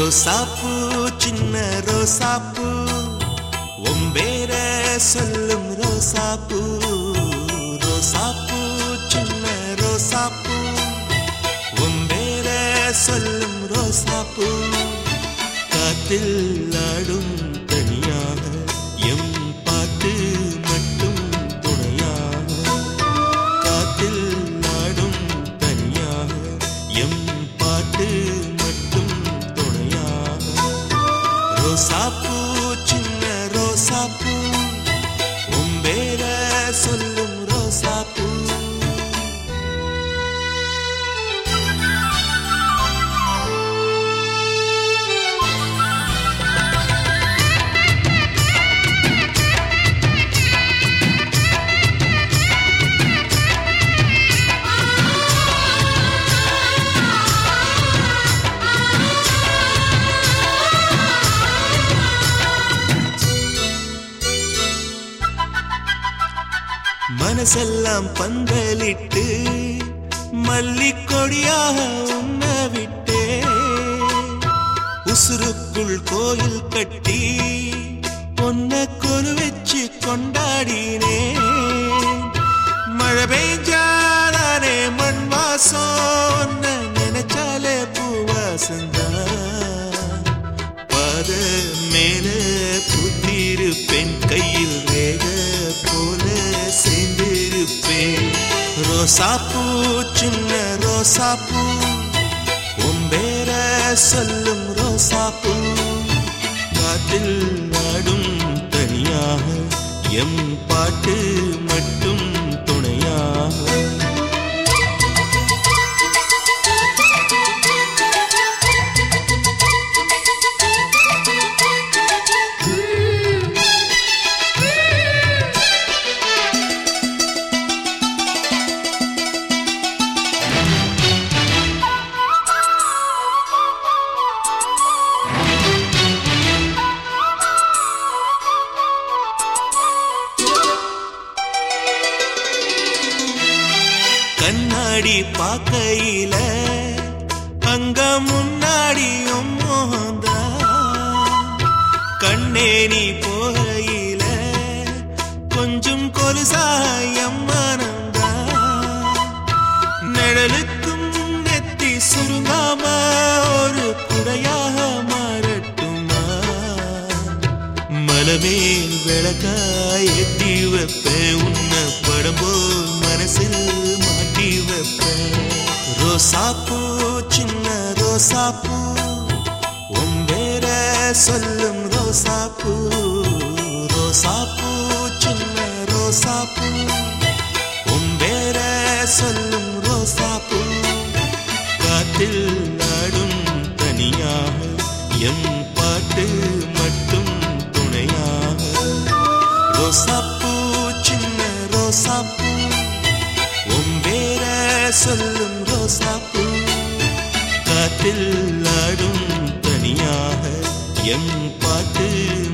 ரோசாப்பூ சின்ன ரோசாப்பூ ஒம்பேர சொல்லும் ரோசாப்பூ ரோசாப்பூ சின்ன ரோசாப்பூ ஒம்பேர சொல்லும் ரோசாப்பூ காத்தில் ஆடும் தனியாக எம் பாட்டு மட்டும் துணையாக காத்தில் ஆடும் தனியாக எம் பாட்டு மட்டும் துணையாக ரோசாப்பூ சின்ன ரோசாப்பூ ஒம்பேர சொல்லும் ரோசாப்பூ மனசெல்லாம் பந்தலிட்டு மல்லிக்கொடியாக உண்ண விட்டே உசுருக்குள் கோயில் கட்டி பொன்ன கொலு வச்சு கொண்டாடினே மழை பெய்ஞ்சாலே மண் வாசம் நினைச்சாலே பூவாசந்தா பாத மேல புத்திருப்பேன் கையில் ரேக போல சேர்ந்திருப்பேன் ரோசாப்பூ சின்ன ரோசாப்பூ ஒம்பேர சொல்லும் ரோசாப்பூ காத்தில் நாடும் தனியாக எம் பாட்டு மட்டும் துணையாக கண்ணாடி பாக்கையில அங்க முன்னாடியும் மோகந்தா கண்ணே நீ போகையில கொஞ்சம் கொலுசாயம் மனந்தா நிழலுக்கும் நெத்தி சுருங்காம ஒரு குடையாக மாறட்டுமா மலமேல் விளக்காய் எத்தி வைப்பேன் உன்ன படம்போல் மனசில் மாட்டி வைப்பேன் ரோசாப்பூ சின்ன ரோசாப்பூ ஒம்பேர சொல்லும் ரோசாப்பூ ரோசாப்பூ சின்ன ரோசாப்பூ ஒம்பேர சொல்லும் ரோசாப்பூ காத்தில் ஆடும் தனியாக எம் பாட்டு மட்டும் துணையாக ரோசாப்பூ சின்ன ரோசாப்பூ ஒம்பேர சொல்லும் ரோசாப்பூ காத்தில் ஆடும் தனியாக எம் பாட்டு